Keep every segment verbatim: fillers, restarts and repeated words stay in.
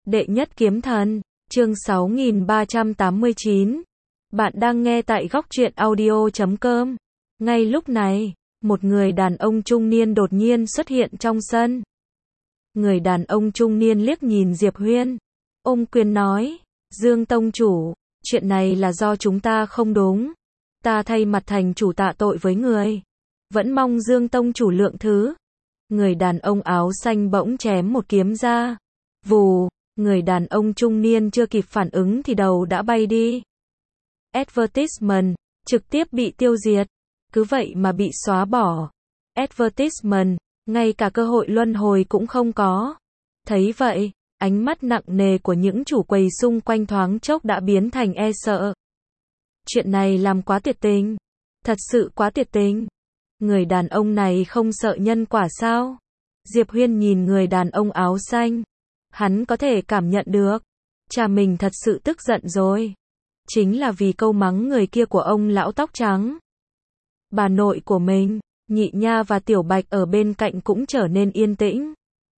Đệ nhất kiếm thần, chương sáu nghìn ba trăm tám mươi chín. Bạn đang nghe tại góc truyện audio chấm com. Ngay lúc này, một người đàn ông trung niên đột nhiên xuất hiện trong sân. Người đàn ông trung niên liếc nhìn Diệp Huyên, ôm quyền nói, Dương Tông Chủ, chuyện này là do chúng ta không đúng. Ta thay mặt thành chủ tạ tội với người. Vẫn mong Dương Tông Chủ lượng thứ. Người đàn ông áo xanh bỗng chém một kiếm ra. Vù, người đàn ông trung niên chưa kịp phản ứng thì đầu đã bay đi. Advertisement, trực tiếp bị tiêu diệt. Cứ vậy mà bị xóa bỏ. Advertisement, ngay cả cơ hội luân hồi cũng không có. Thấy vậy, ánh mắt nặng nề của những chủ quầy xung quanh thoáng chốc đã biến thành e sợ. Chuyện này làm quá tuyệt tình. Thật sự quá tuyệt tình. Người đàn ông này không sợ nhân quả sao? Diệp Huyên nhìn người đàn ông áo xanh. Hắn có thể cảm nhận được. Cha mình thật sự tức giận rồi. Chính là vì câu mắng người kia của ông lão tóc trắng. Bà nội của mình, Nhị Nha và Tiểu Bạch ở bên cạnh cũng trở nên yên tĩnh.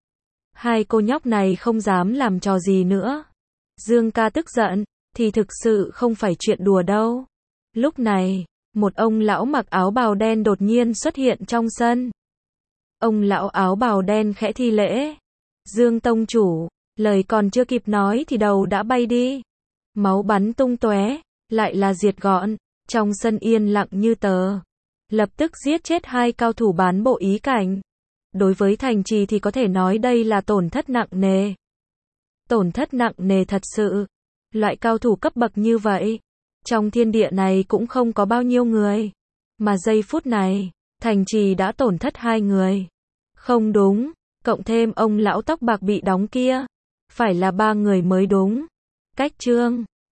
Hai cô nhóc này không dám làm trò gì nữa. Dương ca tức giận, thì thực sự không phải chuyện đùa đâu. Lúc này, một ông lão mặc áo bào đen đột nhiên xuất hiện trong sân. Ông lão áo bào đen khẽ thi lễ. Dương Tông Chủ, lời còn chưa kịp nói thì đầu đã bay đi. Máu bắn tung tóe, lại là diệt gọn, trong sân yên lặng như tờ. Lập tức giết chết hai cao thủ bán bộ ý cảnh. Đối với thành trì thì có thể nói đây là tổn thất nặng nề. Tổn thất nặng nề thật sự. Loại cao thủ cấp bậc như vậy, trong thiên địa này cũng không có bao nhiêu người. Mà giây phút này, thành trì đã tổn thất hai người. Không đúng, cộng thêm ông lão tóc bạc bị đóng kia. Phải là ba người mới đúng. Cách chương